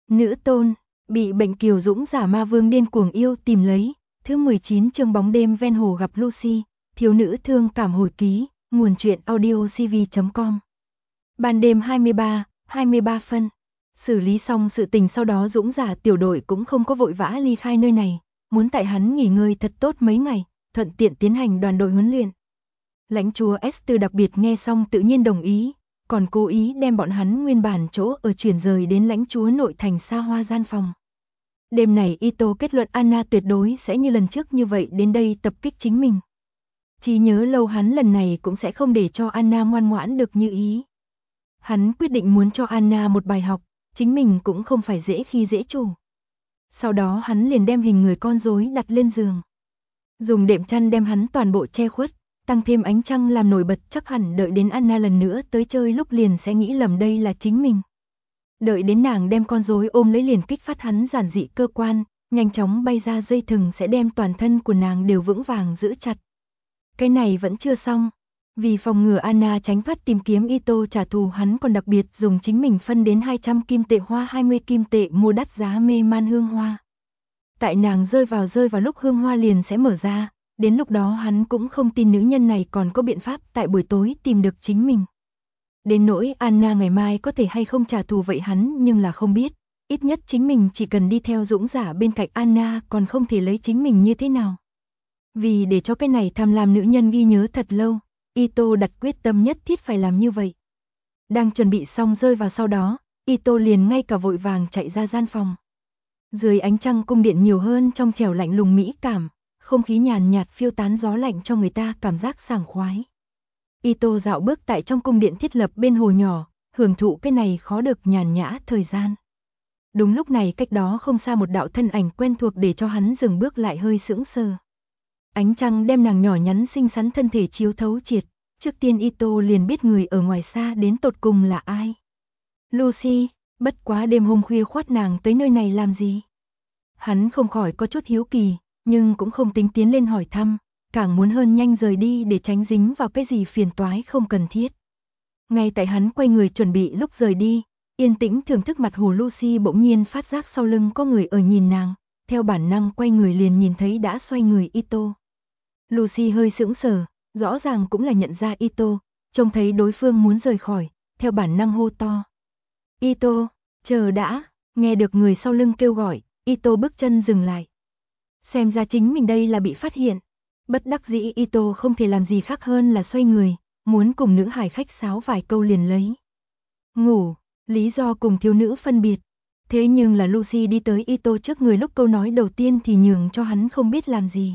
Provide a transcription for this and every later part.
Nữ tôn, bị bệnh kiều dũng giả ma vương điên cuồng yêu tìm lấy. Thứ 19 chương bóng đêm ven hồ gặp Lucy, thiếu nữ thương cảm hồi ký, nguồn truyện audio cv.com. Ban đêm 23 phân. Xử lý xong sự tình sau đó dũng giả tiểu đội cũng không có vội vã ly khai nơi này, muốn tại hắn nghỉ ngơi thật tốt mấy ngày, thuận tiện tiến hành đoàn đội huấn luyện. Lãnh chúa Esther đặc biệt nghe xong tự nhiên đồng ý, còn cố ý đem bọn hắn nguyên bản chỗ ở chuyển rời đến lãnh chúa nội thành xa hoa gian phòng. Đêm này Ito kết luận Anna tuyệt đối sẽ như lần trước như vậy đến đây tập kích chính mình. Chỉ nhớ lâu hắn lần này cũng sẽ không để cho Anna ngoan ngoãn được như ý. Hắn quyết định muốn cho Anna một bài học, chính mình cũng không phải dễ khi dễ chủ. Sau đó hắn liền đem hình người con rối đặt lên giường. Dùng đệm chăn đem hắn toàn bộ che khuất, tăng thêm ánh trăng làm nổi bật, chắc hẳn đợi đến Anna lần nữa tới chơi lúc liền sẽ nghĩ lầm đây là chính mình. Đợi đến nàng đem con rối ôm lấy liền kích phát hắn giản dị cơ quan, nhanh chóng bay ra dây thừng sẽ đem toàn thân của nàng đều vững vàng giữ chặt. Cái này vẫn chưa xong. Vì phòng ngừa Anna tránh thoát tìm kiếm Ito trả thù, hắn còn đặc biệt dùng chính mình phân đến 200 kim tệ hoa 20 kim tệ mua đắt giá mê man hương hoa. Tại nàng rơi vào lúc hương hoa liền sẽ mở ra, đến lúc đó hắn cũng không tin nữ nhân này còn có biện pháp tại buổi tối tìm được chính mình. Đến nỗi Anna ngày mai có thể hay không trả thù vậy hắn nhưng là không biết, ít nhất chính mình chỉ cần đi theo dũng giả bên cạnh Anna còn không thể lấy chính mình như thế nào. Vì để cho cái này tham lam nữ nhân ghi nhớ thật lâu, Ito đặt quyết tâm nhất thiết phải làm như vậy. Đang chuẩn bị xong rơi vào sau đó, Ito liền ngay cả vội vàng chạy ra gian phòng. Dưới ánh trăng cung điện nhiều hơn trong trẻo lạnh lùng mỹ cảm, không khí nhàn nhạt phiêu tán gió lạnh cho người ta cảm giác sảng khoái. Ito dạo bước tại trong cung điện thiết lập bên hồ nhỏ, hưởng thụ cái này khó được nhàn nhã thời gian. Đúng lúc này cách đó không xa một đạo thân ảnh quen thuộc để cho hắn dừng bước lại hơi sững sờ. Ánh trăng đem nàng nhỏ nhắn xinh xắn thân thể chiếu thấu triệt, trước tiên Ito liền biết người ở ngoài xa đến tột cùng là ai. Lucy, bất quá đêm hôm khuya khoắt nàng tới nơi này làm gì? Hắn không khỏi có chút hiếu kỳ, nhưng cũng không tính tiến lên hỏi thăm, càng muốn hơn nhanh rời đi để tránh dính vào cái gì phiền toái không cần thiết. Ngay tại hắn quay người chuẩn bị lúc rời đi, yên tĩnh thưởng thức mặt hồ Lucy bỗng nhiên phát giác sau lưng có người ở nhìn nàng, theo bản năng quay người liền nhìn thấy đã xoay người Ito. Lucy hơi sững sờ, rõ ràng cũng là nhận ra Ito, trông thấy đối phương muốn rời khỏi, theo bản năng hô to. Ito, chờ đã, nghe được người sau lưng kêu gọi, Ito bước chân dừng lại. Xem ra chính mình đây là bị phát hiện. Bất đắc dĩ Ito không thể làm gì khác hơn là xoay người, muốn cùng nữ hải khách sáo vài câu liền lấy. Ngủ, lý do cùng thiếu nữ phân biệt. Thế nhưng là Lucy đi tới Ito trước người lúc câu nói đầu tiên thì nhường cho hắn không biết làm gì.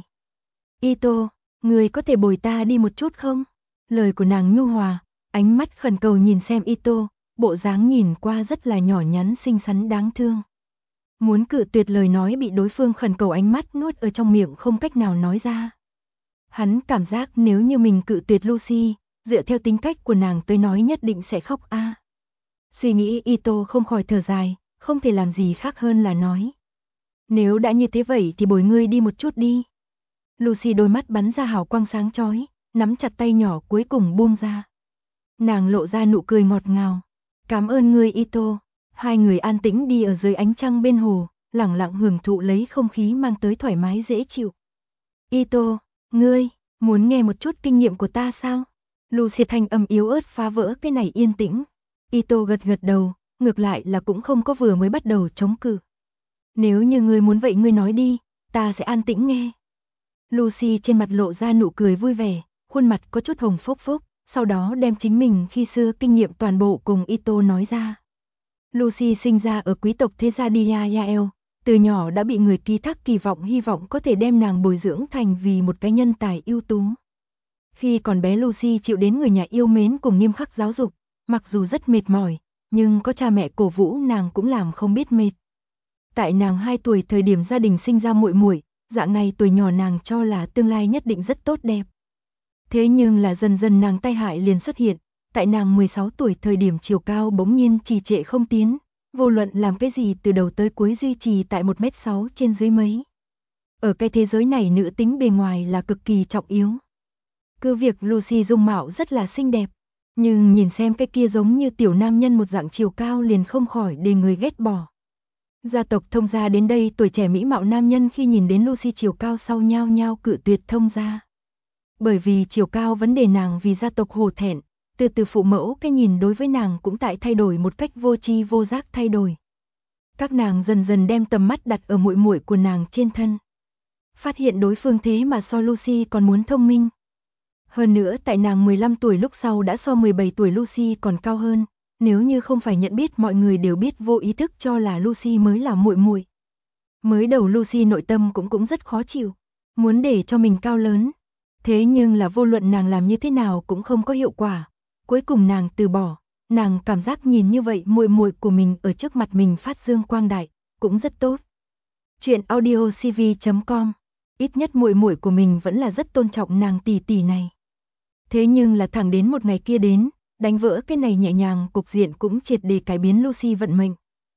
Ito, người có thể bồi ta đi một chút không? Lời của nàng nhu hòa, ánh mắt khẩn cầu nhìn xem Ito, bộ dáng nhìn qua rất là nhỏ nhắn xinh xắn đáng thương. Muốn cự tuyệt lời nói bị đối phương khẩn cầu ánh mắt nuốt ở trong miệng không cách nào nói ra. Hắn cảm giác nếu như mình cự tuyệt Lucy, dựa theo tính cách của nàng tới nói nhất định sẽ khóc a. Suy nghĩ Ito không khỏi thở dài, không thể làm gì khác hơn là nói. Nếu đã như thế vậy thì bồi ngươi đi một chút đi. Lucy đôi mắt bắn ra hào quang sáng chói, nắm chặt tay nhỏ cuối cùng buông ra. Nàng lộ ra nụ cười ngọt ngào. Cảm ơn ngươi Ito. Hai người an tĩnh đi ở dưới ánh trăng bên hồ, lẳng lặng hưởng thụ lấy không khí mang tới thoải mái dễ chịu. Ito, ngươi, muốn nghe một chút kinh nghiệm của ta sao? Lucy thanh âm yếu ớt phá vỡ cái này yên tĩnh. Ito gật gật đầu, ngược lại là cũng không có vừa mới bắt đầu chống cự. Nếu như ngươi muốn vậy ngươi nói đi, ta sẽ an tĩnh nghe. Lucy trên mặt lộ ra nụ cười vui vẻ, khuôn mặt có chút hồng phốc phốc, sau đó đem chính mình khi xưa kinh nghiệm toàn bộ cùng Ito nói ra. Lucy sinh ra ở quý tộc thế gia Diayael, từ nhỏ đã bị người ký thác kỳ vọng hy vọng có thể đem nàng bồi dưỡng thành vì một cái nhân tài ưu tú. Khi còn bé Lucy chịu đến người nhà yêu mến cùng nghiêm khắc giáo dục, mặc dù rất mệt mỏi, nhưng có cha mẹ cổ vũ nàng cũng làm không biết mệt. Tại nàng 2 tuổi thời điểm gia đình sinh ra muội muội, dạng này tuổi nhỏ nàng cho là tương lai nhất định rất tốt đẹp. Thế nhưng là dần dần nàng tai hại liền xuất hiện, tại nàng 16 tuổi thời điểm chiều cao bỗng nhiên trì trệ không tiến, vô luận làm cái gì từ đầu tới cuối duy trì tại 1m6 trên dưới mấy. Ở cái thế giới này nữ tính bề ngoài là cực kỳ trọng yếu. Cứ việc Lucy dung mạo rất là xinh đẹp, nhưng nhìn xem cái kia giống như tiểu nam nhân một dạng chiều cao liền không khỏi để người ghét bỏ. Gia tộc Thông gia đến đây, tuổi trẻ mỹ mạo nam nhân khi nhìn đến Lucy chiều cao sau nhao nhao cự tuyệt Thông gia. Bởi vì chiều cao vấn đề nàng vì gia tộc hổ thẹn, từ phụ mẫu cái nhìn đối với nàng cũng tại thay đổi một cách vô tri vô giác thay đổi. Các nàng dần dần đem tầm mắt đặt ở muội muội của nàng trên thân. Phát hiện đối phương thế mà so Lucy còn muốn thông minh. Hơn nữa tại nàng 15 tuổi lúc sau đã so 17 tuổi Lucy còn cao hơn, nếu như không phải nhận biết mọi người đều biết vô ý thức cho là Lucy mới là muội muội. Mới đầu Lucy nội tâm cũng rất khó chịu, muốn để cho mình cao lớn. Thế nhưng là vô luận nàng làm như thế nào cũng không có hiệu quả. Cuối cùng nàng từ bỏ, nàng cảm giác nhìn như vậy muội muội của mình ở trước mặt mình phát dương quang đại, cũng rất tốt. Chuyện audiocv.com. Ít nhất muội muội của mình vẫn là rất tôn trọng nàng tỷ tỷ này. Thế nhưng là thẳng đến một ngày kia đến, đánh vỡ cái này nhẹ nhàng cục diện cũng triệt để cải biến Lucy vận mệnh.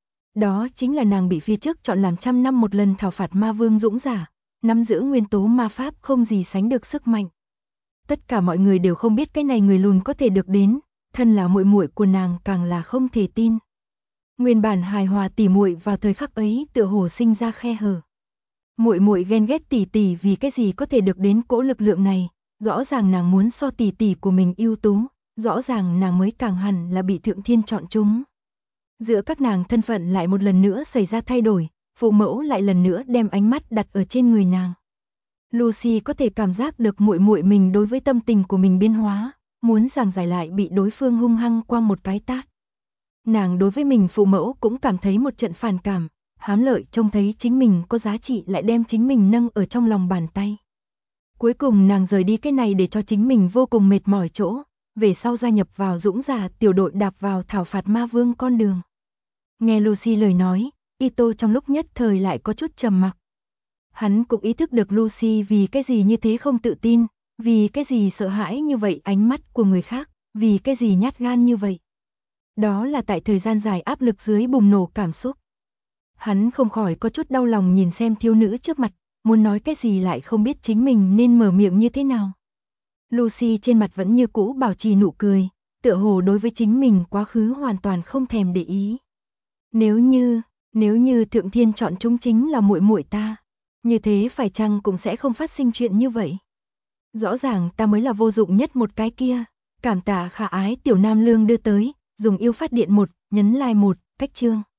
Đó chính là nàng bị phía trước chọn làm trăm năm một lần thảo phạt ma vương dũng giả, nắm giữ nguyên tố ma pháp không gì sánh được sức mạnh. Tất cả mọi người đều không biết cái này người lùn có thể được đến, thân là muội muội của nàng càng là không thể tin. Nguyên bản hài hòa tỉ muội vào thời khắc ấy tựa hồ sinh ra khe hở. Muội muội ghen ghét tỷ tỷ vì cái gì có thể được đến cỗ lực lượng này, rõ ràng nàng muốn so tỷ tỷ của mình ưu tú, rõ ràng nàng mới càng hẳn là bị thượng thiên chọn chúng. Giữa các nàng thân phận lại một lần nữa xảy ra thay đổi, phụ mẫu lại lần nữa đem ánh mắt đặt ở trên người nàng. Lucy có thể cảm giác được muội muội mình đối với tâm tình của mình biến hóa, muốn giảng giải lại bị đối phương hung hăng quăng một cái tát. Nàng đối với mình phụ mẫu cũng cảm thấy một trận phản cảm, hám lợi trông thấy chính mình có giá trị lại đem chính mình nâng ở trong lòng bàn tay. Cuối cùng nàng rời đi cái này để cho chính mình vô cùng mệt mỏi chỗ, về sau gia nhập vào dũng giả tiểu đội đạp vào thảo phạt ma vương con đường. Nghe Lucy lời nói, Ito trong lúc nhất thời lại có chút trầm mặc. Hắn cũng ý thức được Lucy vì cái gì như thế không tự tin, vì cái gì sợ hãi như vậy ánh mắt của người khác, vì cái gì nhát gan như vậy. Đó là tại thời gian dài áp lực dưới bùng nổ cảm xúc. Hắn không khỏi có chút đau lòng nhìn xem thiếu nữ trước mặt, muốn nói cái gì lại không biết chính mình nên mở miệng như thế nào. Lucy trên mặt vẫn như cũ bảo trì nụ cười, tựa hồ đối với chính mình quá khứ hoàn toàn không thèm để ý. Nếu như thượng thiên chọn chúng chính là muội muội ta, như thế phải chăng cũng sẽ không phát sinh chuyện như vậy. Rõ ràng ta mới là vô dụng nhất một cái kia, cảm tạ khả ái tiểu nam lương đưa tới, dùng yêu phát điện 1, nhấn like 1, cách chương.